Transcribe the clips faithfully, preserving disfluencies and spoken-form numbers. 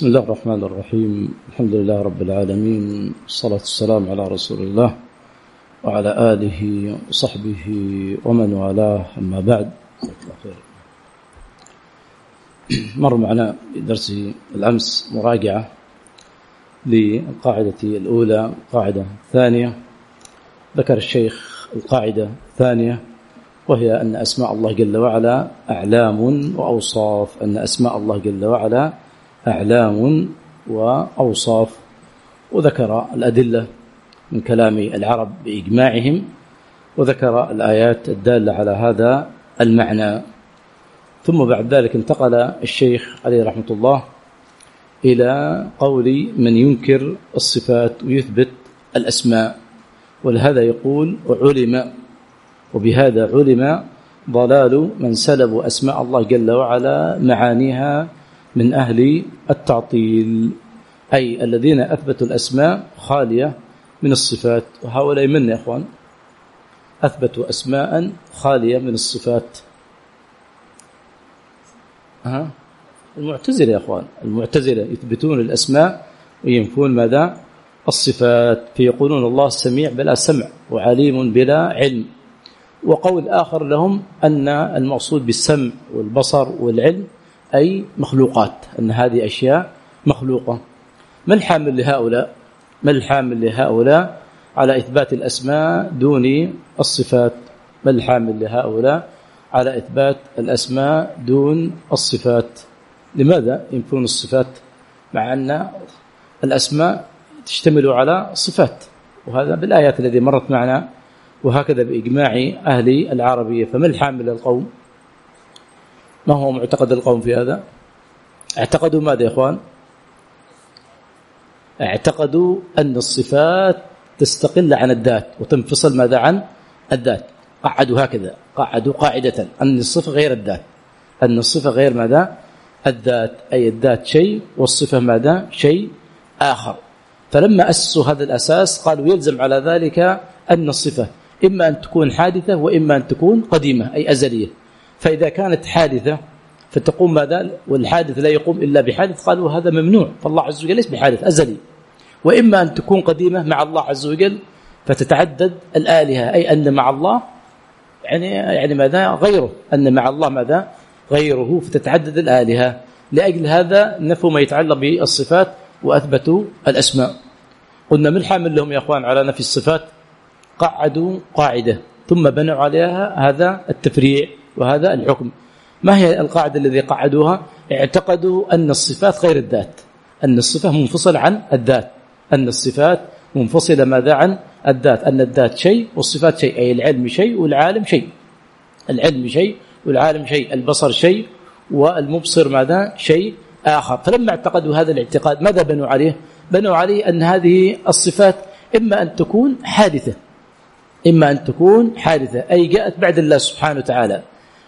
بسم الله الرحمن الرحيم. الحمد لله رب العالمين، والصلاة والسلام على رسول الله وعلى آله وصحبه ومن والاه، أما بعد. مر معنا في درس الأمس مراجعة للقاعدة الأولى. القاعدة الثانية ذكر الشيخ القاعدة الثانية، وهي أن أسماء الله جل وعلا أعلام وأوصاف، أن أسماء الله جل وعلا أعلام وأوصاف، وذكر الأدلة من كلام العرب بإجماعهم، وذكر الآيات الدالة على هذا المعنى. ثم بعد ذلك انتقل الشيخ عليه رحمة الله إلى قول من ينكر الصفات ويثبت الأسماء، ولهذا يقول وعلم، وبهذا علم ضلال من سلبوا أسماء الله جل وعلا معانيها من أهل التعطيل، أي الذين أثبتوا الأسماء خالية من الصفات. وهؤلاء من يا أخوان أثبتوا أسماء خالية من الصفات؟ أه. المعتزلة يا أخوان، المعتزلة يثبتون الأسماء وينفون ماذا؟ الصفات، فيقولون الله سميع بلا سمع وعليم بلا علم. وقول آخر لهم أن المقصود بالسمع والبصر والعلم أي مخلوقات، أن هذه أشياء مخلوقة. ما الحامل لهؤلاء؟ ما الحامل لهؤلاء على إثبات الأسماء دون الصفات؟ ما الحامل لهؤلاء على إثبات الأسماء دون الصفات؟ لماذا ينفون الصفات مع أن الأسماء تشتمل على صفات؟ وهذا بالآيات التي مرت معنا، وهكذا بإجماع أهل العربية. فما الحامل للقوم؟ ما هو معتقد القوم في هذا؟ اعتقدوا ماذا يا إخوان؟ اعتقدوا أن الصفات تستقل عن الذات وتنفصل ماذا عن الذات. قعدوا هكذا، قعدوا قاعدة أن الصفة غير الذات، أن الصفة غير ماذا؟ الذات، أي الذات شيء والصفة ماذا؟ شيء آخر. فلما أسسوا هذا الأساس قالوا يلزم على ذلك أن الصفة إما أن تكون حادثة وإما أن تكون قديمة أي أزلية. فإذا كانت حادثة فتقوم ماذا؟ والحادث لا يقوم إلا بحادث، قالوا هذا ممنوع، فالله عز وجل ليس بحادث أزلي. وإما أن تكون قديمة مع الله عز وجل فتتعدد الآلهة، أي أن مع الله يعني يعني ماذا؟ غيره، أن مع الله ماذا؟ غيره، فتتعدد الآلهة. لأجل هذا نفوا ما يتعلق بالصفات وأثبتوا الأسماء. قلنا من الحامل لهم يا أخوان على نفي الصفات؟ قعدوا قاعدة ثم بنوا عليها هذا التفريع وهذا الحكم. ما هي القاعدة الذي قعدوها؟ اعتقدوا أن الصفات غير الذات، أن الصفة منفصلة عن الذات، أن الصفات منفصلة ماذا عن الذات، أن الذات شيء والصفات شيء، أي العلم شيء والعالم شيء، العلم شيء والعالم شيء، البصر شيء والمبصر ماذا؟ شيء آخر. فلما اعتقدوا هذا الاعتقاد ماذا بنوا عليه؟ بنوا عليه أن هذه الصفات إما أن تكون حادثة، إما أن تكون حادثة أي جاءت بعد الله سبحانه وتعالى.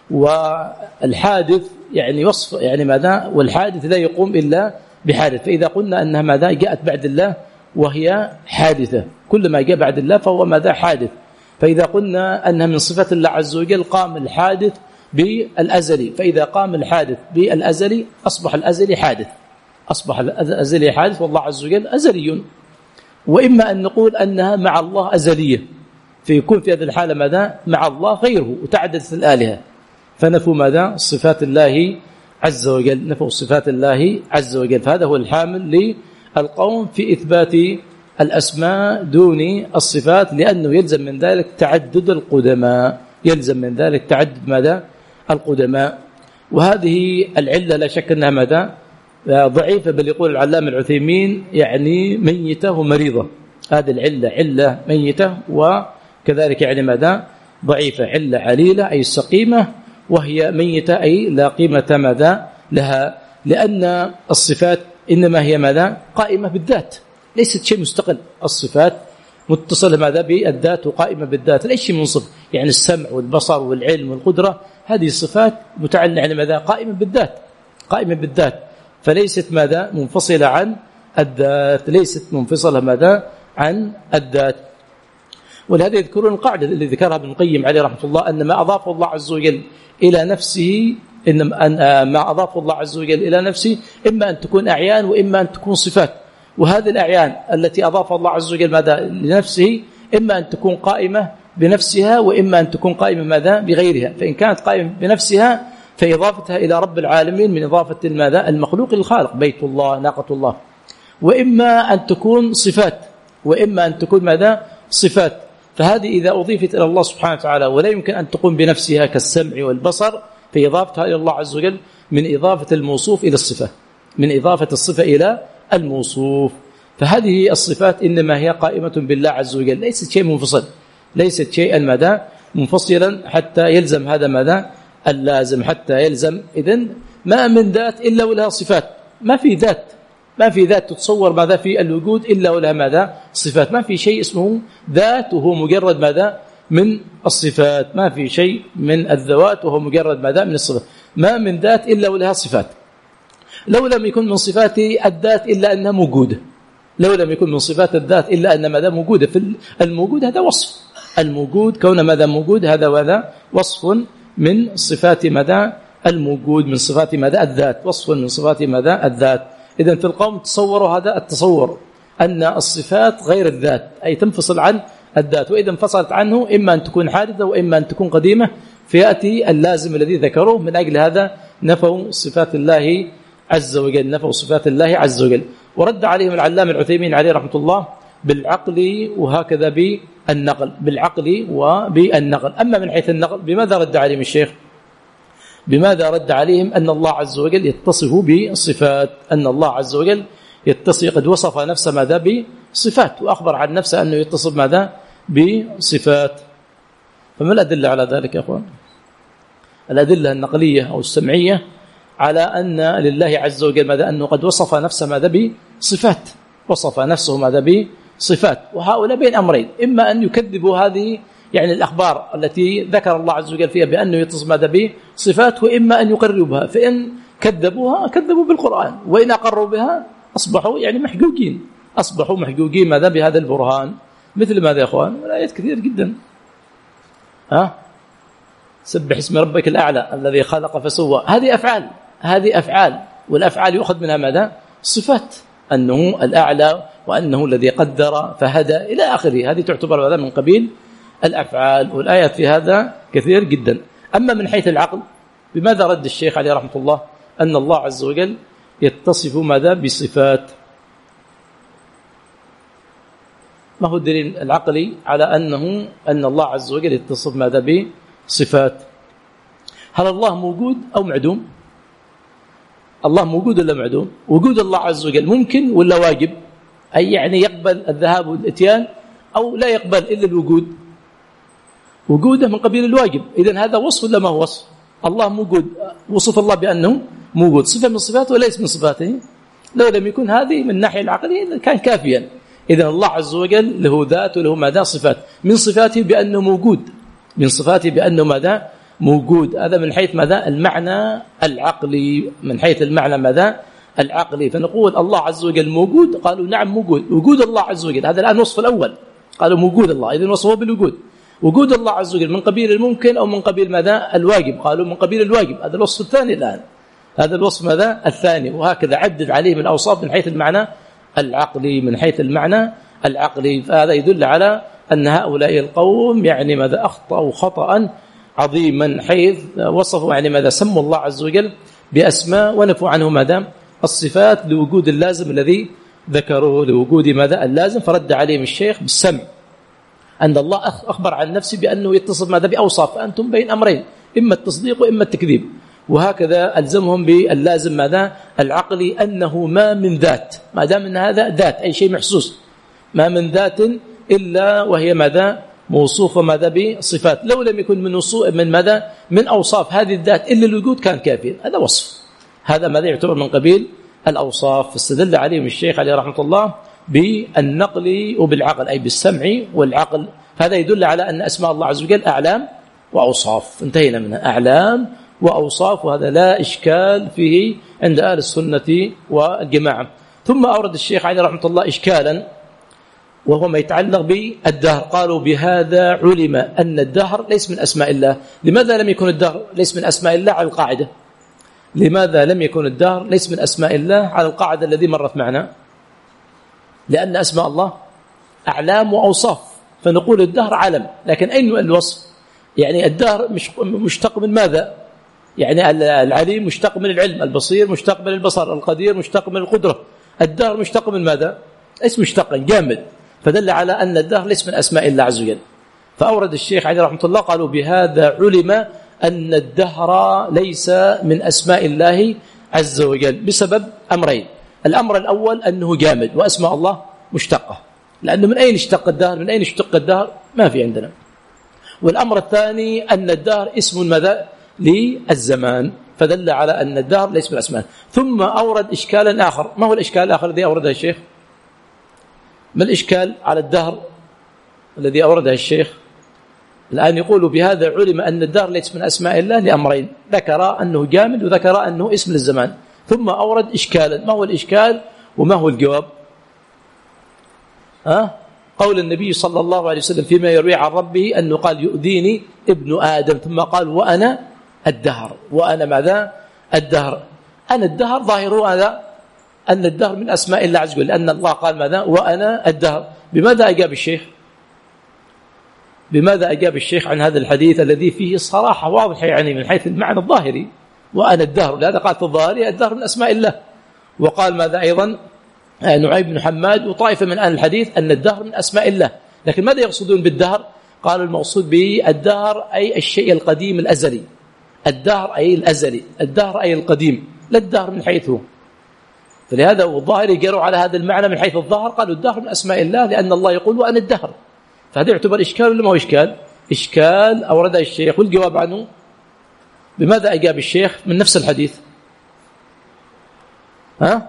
والحادث يعني وصف يعني ماذا؟ والحادث لا يقوم إلا بحادث. فإذا قلنا أنها ماذا؟ جاءت بعد الله وهي حادثة، كل ما جاء بعد الله فهو ماذا؟ حادث. فإذا قلنا أنها من صفة الله عز وجل قام الحادث بالأزلي، فإذا قام الحادث بالأزلي أصبح الأزلي حادث، أصبح الأزلي حادث والله عز وجل أزلي. وإما أن نقول أنها مع الله أزلية، فيكون في هذه الحالة ماذا؟ مع الله غيره وتعددت الآلهة، فنفوا ماذا؟ صفات الله عز وجل، نفوا صفات الله عز وجل. فهذا هو الحامل للقوم في إثبات الأسماء دون الصفات، لأنه يلزم من ذلك تعدد القدماء، يلزم من ذلك تعدد ماذا؟ القدماء. وهذه العلة لا شك أنها ماذا؟ ضعيفة، بل يقول العلامة العثيمين يعني ميتة ومريضة. هذه العلة علة ميتة، وكذلك يعني ماذا؟ ضعيفة، علة عليلة أي سقيمة، وهي ميتة أي لا قيمة ماذا لها، لأن الصفات إنما هي ماذا؟ قائمة بالذات، ليست شيء مستقل. الصفات متصلة ماذا؟ بالذات وقائمة بالذات، ليس شيء منصف. يعني السمع والبصر والعلم والقدرة هذه الصفات متعلقة يعني ماذا؟ قائمة بالذات، قائمة بالذات، فليست ماذا؟ منفصلة عن الذات، ليست منفصلة ماذا؟ عن الذات. ولهذا يذكرون القاعدة اللي ذكرها ابن القيم عليه رحمة الله، أن ما أضافه الله عز وجل إلى نفسه إنما أن ما أضاف الله عز وجل إلى نفسه إما أن تكون أعيان وإما أن تكون صفات. وهذه الأعيان التي أضاف الله عز وجل ماذا لنفسه إما أن تكون قائمة بنفسها وإما أن تكون قائمة ماذا بغيرها. فإن كانت قائمة بنفسها فإضافتها إلى رب العالمين من إضافة الماذا المخلوق للخالق، بيت الله، ناقة الله. وإما أن تكون صفات وإما أن تكون ماذا صفات. فهذه إذا أضيفت إلى الله سبحانه وتعالى ولا يمكن أن تقوم بنفسها كالسمع والبصر فإضافتها إلى الله عز وجل من إضافة الموصوف إلى الصفة، من إضافة الصفة إلى الموصوف. فهذه الصفات إنما هي قائمة بالله عز وجل، ليست شيء منفصل، ليست شيئا ماذا منفصلا حتى يلزم هذا ماذا اللازم، حتى يلزم. إذن ما من ذات إلا ولها صفات. ما في ذات ما في ذات تتصور ماذا في الوجود إلا ولها ماذا صفات. ما في شيء اسمه ذات وهو مجرد ماذا من الصفات. ما في شيء من الذوات وهو مجرد ماذا من الصفات. ما من ذات إلا ولها صفات. لو لم يكن من صفات الذات إلا أنها موجودة، لو لم يكن من صفات الذات إلا أن ماذا موجودة. في الموجود هذا وصف، الموجود كون ماذا موجود هذا وهذا وصف من صفات ماذا الموجود، من صفات ماذا الذات، وصف من صفات ماذا الذات. إذن في القوم تصوروا هذا التصور أن الصفات غير الذات، أي تنفصل عن الذات، وإذا انفصلت عنه إما أن تكون حادثة وإما أن تكون قديمة، فيأتي اللازم الذي ذكروه. من أجل هذا نفوا صفات الله عز وجل، نفوا صفات الله عز وجل. ورد عليهم العلامة العثيمين عليه رحمة الله بالعقل وهكذا بالنقل، بالعقل وبالنقل. أما من حيث النقل بماذا رد عليهم الشيخ؟ بماذا رد عليهم أن الله عز وجل يتصف بصفات، أن الله عز وجل يتصف، قد وصف نفسه ماذا بصفات، وأخبر عن نفسه أنه يتصف ماذا بصفات. فما الأدلة على ذلك يا أخوان؟ الأدلة النقلية أو السمعية على أن لله عز وجل ماذا أنه قد وصف نفسه ماذا بصفات، وصف نفسه ماذا بصفات. وهؤلاء بين أمرين، إما أن يكذبوا هذه يعني الأخبار التي ذكر الله عز وجل فيها بأنه يتصف ماذا بصفات، وإما أن يقروا بها. فإن كذبوها كذبوا بالقرآن، وإن أقروا بها أصبحوا يعني محجوجين، أصبحوا محجوجين ماذا بهذا البرهان. مثل ماذا يا أخوان؟ والآيات كثير جدا. ها سبح اسم ربك الأعلى الذي خلق فسوى. هذه أفعال، هذه أفعال، والأفعال يؤخذ منها ماذا صفات، أنه الأعلى وأنه الذي قدر فهدى إلى آخره. هذه تعتبر هذا من قبيل الأفعال، والآيات في هذا كثير جدا. أما من حيث العقل بماذا رد الشيخ عليه رحمة الله؟ أن الله عز وجل يتصف ماذا بصفات. ما هو الدليل العقلي على أنه أن الله عز وجل يتصف ماذا بصفات؟ هل الله موجود أو معدوم؟ الله موجود ولا معدوم؟ وجود الله عز وجل ممكن ولا واجب؟ أي يعني يقبل الذهاب والإتيان أو لا يقبل إلا الوجود؟ وجوده من قبيل الواجب. إذن هذا وصف ولا ما هو وصف؟ الله موجود، وصف الله بأنه موجود، صفة من صفاته وليس من صفاته. لو لم يكن هذه من الناحية العقلية كان كافيا. إذن الله عز وجل له ذات وله ماذا صفات، من صفاته بأنه موجود، من صفاته بأنه ماذا موجود. هذا من حيث ماذا المعنى العقلي، من حيث المعنى ماذا العقلي. فنقول الله عز وجل موجود، قالوا نعم موجود، وجود الله عز وجل هذا الآن وصف الأول، قالوا موجود الله، إذن وصفه بالوجود. وجود الله عز وجل من قبيل الممكن أو من قبيل ماذا الواجب، قالوا من قبيل الواجب، هذا الوصف الثاني الآن، هذا الوصف ماذا الثاني. وهكذا عدد عليه من الأوصاف من حيث المعنى العقلي، من حيث المعنى العقلي. فهذا يدل على أن هؤلاء القوم يعني ماذا أخطأوا خطأ عظيما، حيث وصفوا يعني ماذا سموا الله عز وجل بأسماء ونفوا عنه ماذا الصفات لوجود اللازم الذي ذكروه، لوجود ماذا اللازم. فرد عليهم الشيخ بالسمع أن الله أخبر عن نفسه بأنه يتصف ماذا بأوصاف، فأنتم بين أمرين، إما التصديق وإما التكذيب. وهكذا ألزمهم باللازم ماذا العقلي أنه ما من ذات، ما دام من هذا ذات أي شيء محسوس، ما من ذات إلا وهي ماذا موصوفة ماذا بصفات. لو لم يكن من من ماذا من أوصاف هذه الذات إلا الوجود كان كافيا. هذا وصف، هذا ماذا يعتبر من قبيل الأوصاف. فاستدل عليهم الشيخ عليه رحمة الله بالنقل وبالعقل، أي بالسمع والعقل. هذا يدل على أن أسماء الله عز وجل أعلام وأوصاف، انتهينا منها، أعلام وأوصاف، وهذا لا إشكال فيه عند أهل السنة والجماعة. ثم أورد الشيخ عليه رحمة الله إشكالا وهو ما يتعلق بالدهر. قالوا بهذا علم أن الدهر ليس من أسماء الله. لماذا لم يكن الدهر ليس من أسماء الله على القاعدة؟ لماذا لم يكن الدهر ليس من أسماء الله على القاعدة الذي مرت معنا؟ لأن أسماء الله أعلام وأوصاف، فنقول الدهر علم، لكن أين الوصف؟ يعني الدهر مشتق من ماذا؟ يعني العليم مشتق من العلم، البصير مشتق من البصر، القدير مشتق من القدرة. الدهر مشتق من ماذا؟ اسم مشتق جامد، فدل على أن الدهر ليس من أسماء الله عز وجل. فأورد الشيخ عليه رحمة الله قالوا بهذا علم أن الدهر ليس من أسماء الله عز وجل بسبب أمرين. الأمر الأول أنه جامد وأسماء الله مشتقة، لأنه من أين اشتق الدهر؟ من أين اشتق الدهر؟ ما في عندنا. والأمر الثاني أن الدهر اسم ماذا؟ للزمان، فدل على أن الدهر ليس من أسماء. ثم أورد إشكالا آخر. ما هو الإشكال الآخر الذي أورده الشيخ؟ ما الإشكال على الدهر الذي أورده الشيخ؟ الآن يقول بهذا علم أن الدهر ليس من أسماء الله لأمرين، ذكر أنه جامد وذكر أنه اسم للزمان، ثم أورد إشكالا. ما هو الإشكال وما هو الجواب؟ ها؟ قول النبي صلى الله عليه وسلم فيما يروي عن ربه أنه قال يؤذيني ابن آدم، ثم قال وأنا الدهر. وأنا ماذا؟ الدهر. أنا الدهر ظاهره هذا أن الدهر من أسماء الله عز وجل، لأن الله قال ماذا؟ وأنا الدهر. بماذا أجاب الشيخ؟ بماذا أجاب الشيخ عن هذا الحديث الذي فيه صراحة واضحة يعني من حيث المعنى الظاهري؟ وأنا الدهر، لهذا قال في الظاهري الدهر من أسماء الله. وقال ماذا أيضا نعيم بن حماد وطائفة من أهل الحديث أن الدهر من أسماء الله. لكن ماذا يقصدون بالدهر؟ قالوا المقصود به الدهر أي الشيء القديم الأزلي، الدهر أي الأزلي، الدهر أي القديم، لا الدهر من حيث هو. فلهذا الظاهر يجروا على هذا المعنى من حيث الظاهر، قالوا الدهر من أسماء الله لأن الله يقول وأنا الدهر. فهذا يعتبر إشكال ولا ما هو إشكال؟ إشكال أورده الشيخ، والجواب عنه بماذا أجاب الشيخ من نفس الحديث؟ ها؟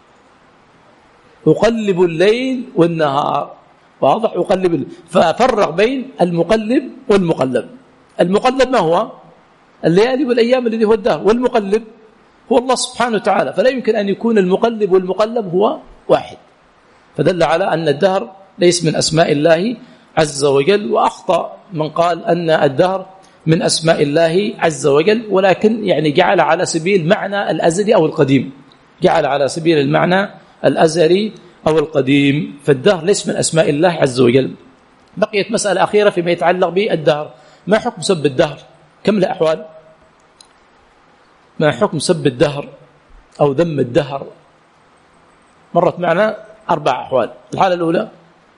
أقلب الليل والنهار، واضح؟ أقلب الليل. ففرق بين المقلب والمقلب. المقلب ما هو؟ الليالي والأيام الذي هو الدهر، والمقلب هو الله سبحانه وتعالى، فلا يمكن أن يكون المقلب والمقلب هو واحد. فدل على أن الدهر ليس من أسماء الله عز وجل. وأخطأ من قال أن الدهر من أسماء الله عز وجل، ولكن يعني جعل على سبيل معنى الأزلي أو القديم، جعل على سبيل المعنى الأزلي أو القديم، فالدهر ليس من أسماء الله عز وجل. بقيت مسألة أخيرة فيما يتعلق بالدهر. ما حكم سب الدهر؟ كم الأحوال؟ ما حكم سب الدهر أو ذم الدهر؟ مرت معنا أربع أحوال. الحالة الأولى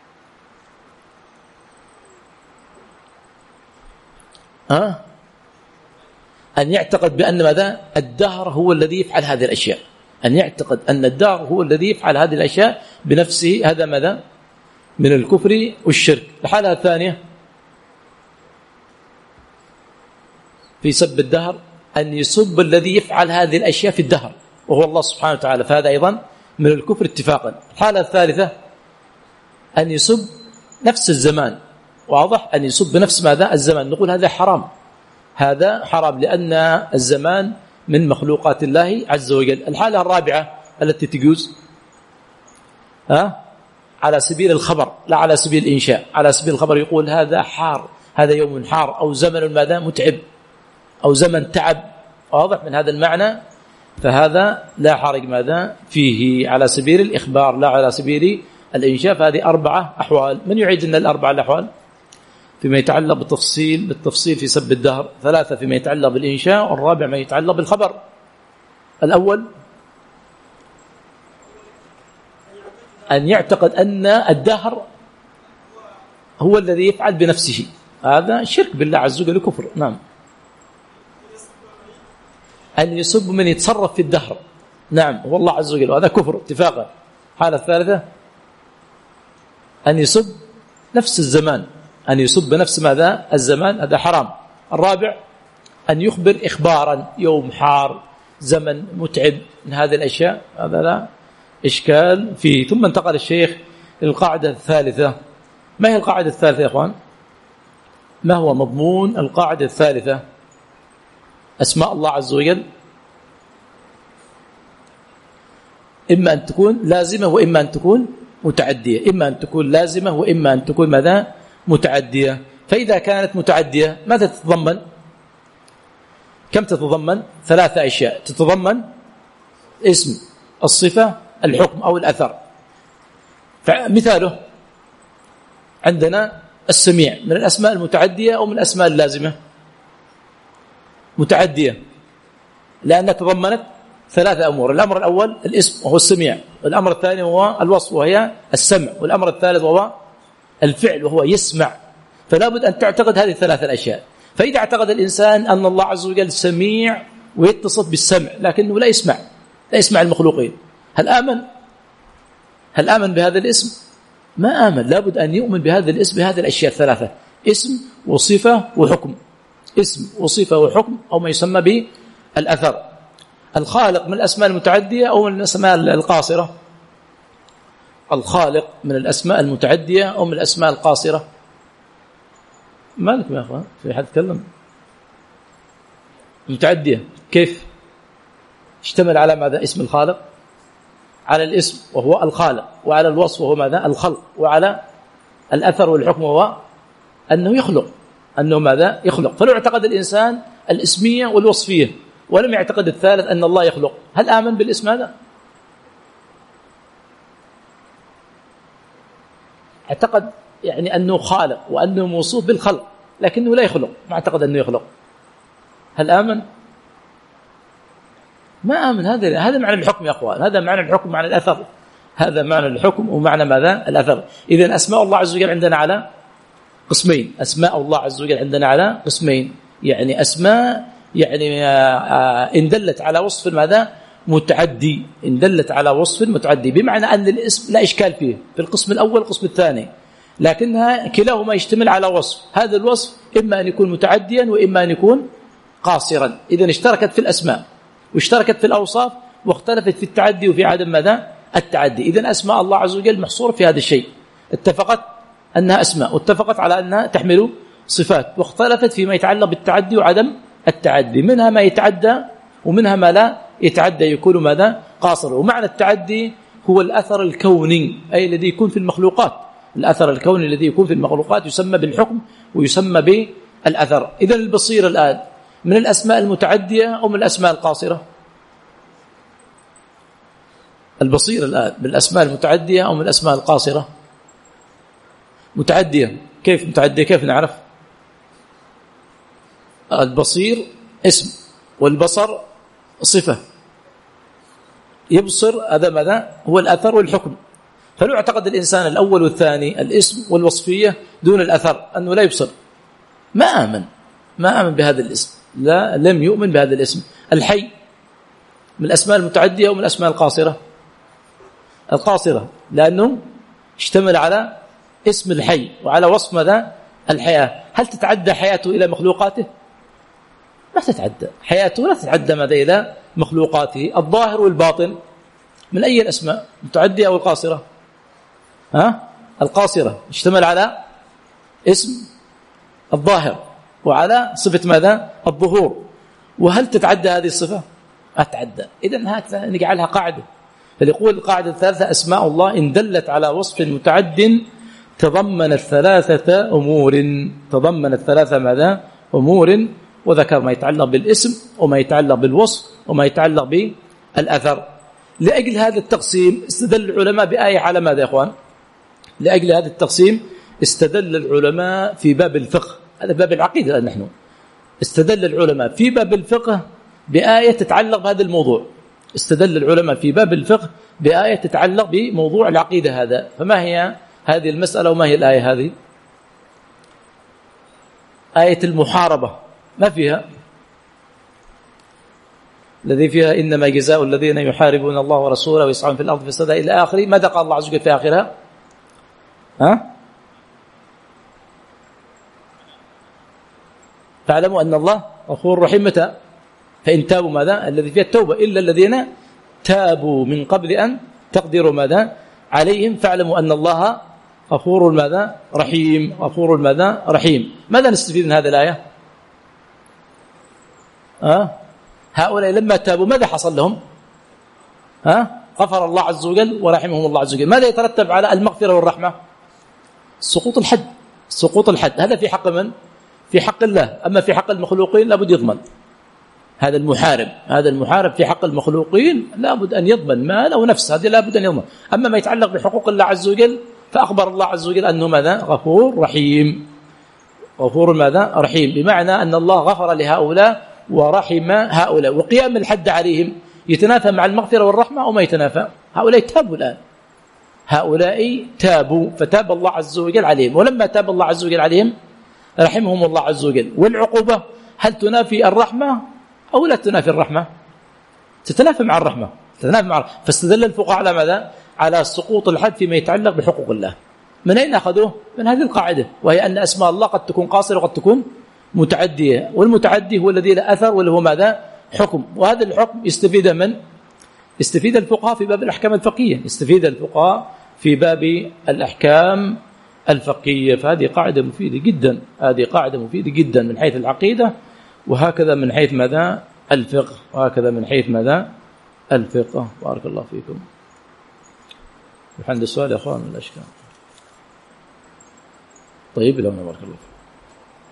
أه؟ أن يعتقد بأن ماذا؟ الدهر هو الذي يفعل هذه الأشياء، أن يعتقد أن الدهر هو الذي يفعل هذه الأشياء بنفسه، هذا ماذا؟ من الكفر والشرك. الحالة الثانية في سب الدهر أن يسب الذي يفعل هذه الأشياء في الدهر وهو الله سبحانه وتعالى، فهذا أيضا من الكفر اتفاقا. الحالة الثالثة أن يسب نفس الزمان، واضح؟ أن يسب نفس ماذا؟ الزمان. نقول هذا حرام، هذا حرام لأن الزمان من مخلوقات الله عز وجل. الحالة الرابعة التي تجوز ها على سبيل الخبر لا على سبيل الإنشاء، على سبيل الخبر يقول هذا حار، هذا يوم حار، أو زمن ماذا؟ متعب، أو زمن تعب، واضح من هذا المعنى، فهذا لا حرج ماذا فيه، على سبيل الإخبار لا على سبيل الإنشاء. فهذه أربعة أحوال. من يعيد لنا الأربعة الأحوال فيما يتعلق بالتفصيل بالتفصيل في سب الدهر؟ ثلاثة فيما يتعلق بالإنشاء، والرابع ما يتعلق بالخبر. الأول أن يعتقد أن الدهر هو الذي يفعل بنفسه، هذا شرك بالله عز وجل، كفر. نعم. أن يسب من يتصرف في الدهر، نعم، هو الله عز وجل، وهذا كفر اتفاقا. الحالة الثالثة أن يسب نفس الزمان، أن يسب نفس ماذا؟ الزمان، هذا حرام. الرابع أن يخبر إخبارا، يوم حار، زمن متعب، من هذه الأشياء هذا لا إشكال فيه. ثم انتقل الشيخ للقاعدة الثالثة. ما هي القاعدة الثالثة يا أخوان؟ ما هو مضمون القاعدة الثالثة؟ أسماء الله عز وجل إما أن تكون لازمة وإما أن تكون متعدية، إما أن تكون لازمة وإما أن تكون ماذا؟ متعدية. فإذا كانت متعدية ماذا تتضمن؟ كم تتضمن؟ ثلاثة أشياء، تتضمن اسم، الصفة، الحكم أو الأثر. مثاله عندنا السميع من الأسماء المتعدية أو من الأسماء اللازمة؟ متعدية، لأنها تضمنت ثلاثة أمور. الأمر الأول الاسم وهو السميع، والأمر الثاني هو الوصف وهي السمع، والأمر الثالث هو الفعل وهو يسمع. فلا بد أن تعتقد هذه الثلاثة الأشياء. فإذا اعتقد الإنسان أن الله عز وجل سميع ويتصف بالسمع لكنه لا يسمع، لا يسمع المخلوقين، هل آمن؟ هل آمن بهذا الاسم؟ ما آمن. لا بد أن يؤمن بهذا الاسم بهذه الأشياء الثلاثة: اسم وصفة وحكم. اسم وصفة وحكم، أو ما يسمى بالأثر. الخالق من الأسماء المتعدية أو من الأسماء القاصرة؟ الخالق من الأسماء المتعدية أو من الأسماء القاصرة؟ مالك يا أخوان؟ في حد تكلم؟ متعدية كيف؟ اشتمل على ماذا اسم الخالق؟ على الاسم وهو الخالق، وعلى الوصف وهو ماذا؟ الخلق، وعلى الأثر والحكم وهو أنه يخلق، أنه ماذا؟ يخلق. فلو اعتقد الإنسان الاسمية والوصفية ولم يعتقد الثالث أن الله يخلق، هل آمن بالاسم هذا؟ اعتقد يعني أنه خالق وأنه موصوف بالخلق لكنه لا يخلق، ما اعتقد أنه يخلق، هل آمن؟ ما آمن. هذا هذا معنى الحكم يا أخوان، هذا معنى الحكم، معنى الأثر، هذا معنى الحكم ومعنى ماذا؟ الأثر. إذن أسماء الله عز وجل عندنا على قسمين. أسماء الله عز وجل عندنا على قسمين، يعني أسماء يعني إن دلت على وصف ماذا؟ متعدي، إن دلت على وصف متعدي، بمعنى أن الاسم لا إشكال فيه في القسم الأول والقسم الثاني، لكنها كلاهما يشتمل على وصف. هذا الوصف إما أن يكون متعديا وإما أن يكون قاصرا. إذن اشتركت في الأسماء واشتركت في الأوصاف واختلفت في التعدي وفي عدم ماذا؟ التعدي. إذن أسماء الله عز وجل محصورة في هذا الشيء، اتفقت أنها أسماء واتفقت على أنها تحمل صفات، واختلفت فيما يتعلق بالتعدي وعدم التعدي، منها ما يتعدى ومنها ما لا يتعدى يكون ماذا؟ قاصر. ومعنى التعدي هو الأثر الكوني، أي الذي يكون في المخلوقات، الأثر الكوني الذي يكون في المخلوقات يسمى بالحكم ويسمى بالأثر. إذن البصير الآن من الأسماء المتعدية أو من الأسماء القاصرة؟ البصير الآن من الأسماء المتعدية أو من الأسماء القاصرة؟ متعدية. كيف متعدية؟ كيف نعرف؟ البصير اسم والبصر صفة، يبصر هذا ماذا؟ هو الأثر والحكم. فلو اعتقد الإنسان الأول والثاني الاسم والوصفية دون الأثر أنه لا يبصر، ما آمن، ما آمن بهذا الاسم، لا لم يؤمن بهذا الاسم. الحي من الأسماء المتعدية أو من الأسماء القاصرة؟ القاصرة، لأنه اشتمل على اسم الحي وعلى وصف ماذا؟ الحياة. هل تتعدى حياته إلى مخلوقاته؟ ما تتعدى حياته، لا تتعدى ماذا إلى مخلوقاته. الظاهر والباطن من أي الأسماء؟ متعدية أو القاصرة؟ ها؟ القاصرة، اشتمل على اسم الظاهر وعلى صفة ماذا؟ الظهور. وهل تتعدى هذه الصفة؟ ما تتعدى. إذن هكذا نجعلها قاعدة. فليقول القاعدة الثالثة: أسماء الله إن دلت على وصف متعد تضمنت ثلاثة أمور، تضمنت ثلاثة ماذا؟ أمور، وذكر ما يتعلق بالاسم وما يتعلق بالوصف وما يتعلق بالأثر. لأجل هذا التقسيم استدل العلماء بآية على ماذا يا أخوان؟ لأجل هذا التقسيم استدل العلماء في باب الفقه، هذا باب العقيدة نحن، استدل العلماء في باب الفقه بآية تتعلق بهذا الموضوع. استدل العلماء في باب الفقه بآية تتعلق بموضوع العقيدة هذا. فما هي هذه المسألة وما هي الآية هذه؟ آية المحاربة، ما فيها؟ الذي فيها إنما جزاء الذين يحاربون الله ورسوله ويسعون في الأرض فسادا إلى آخره. ماذا قال الله عز وجل في آخرها؟ ها؟ فاعلموا أن الله غفور رحيم. متى؟ فإن تابوا ماذا؟ الذي فيها التوبة، إلا الذين تابوا من قبل أن تقدروا ماذا؟ عليهم فاعلموا أن الله غفور ماذا؟ رحيم. غفور ماذا؟ رحيم. ماذا نستفيد من هذه الآية؟ ها؟ هؤلاء لما تابوا ماذا حصل لهم؟ ها؟ غفر الله عز وجل ورحمهم الله عز وجل. ماذا يترتب على المغفرة والرحمة؟ سقوط الحد، سقوط الحد. هذا في حق من؟ في حق الله. أما في حق المخلوقين لابد يضمن، هذا المحارب هذا المحارب في حق المخلوقين لابد أن يضمن مال أو نفس، هذه لابد أن يضمن. أما ما يتعلق بحقوق الله عز وجل فأخبر الله عز وجل أنه ماذا؟ غفور رحيم. غفور ماذا؟ رحيم، بمعنى أن الله غفر لهؤلاء ورحم هؤلاء، وقيام الحد عليهم يتنافى مع المغفرة والرحمة أو ما يتنافى؟ هؤلاء تابوا الآن، هؤلاء تابوا فتاب الله عز وجل عليهم، ولما تاب الله عز وجل عليهم رحمهم الله عز وجل. والعقوبة هل تنافي الرحمة أو لا تنافي الرحمة؟ تتنافى مع الرحمة، تتنافى مع الرحمة. فاستدل الفقهاء على ماذا؟ على سقوط الحد فيما يتعلق بحقوق الله. من أين أخذوه؟ من هذه القاعدة، وهي أن أسماء الله قد تكون قاصرة وقد تكون متعدية، والمتعدي هو الذي له أثر واللي هو ماذا؟ حكم. وهذا الحكم يستفيد من؟ يستفيد الفقهاء في باب الأحكام الفقهية، يستفيد الفقهاء في باب الأحكام الفقهية. فهذه قاعدة مفيدة جدا، هذه قاعدة مفيدة جدا من حيث العقيدة، وهكذا من حيث ماذا؟ الفقه، وهكذا من حيث ماذا؟ الفقه. بارك الله فيكم. عند السؤال يا أخوان من الأشكال. طيب لو بارك الله.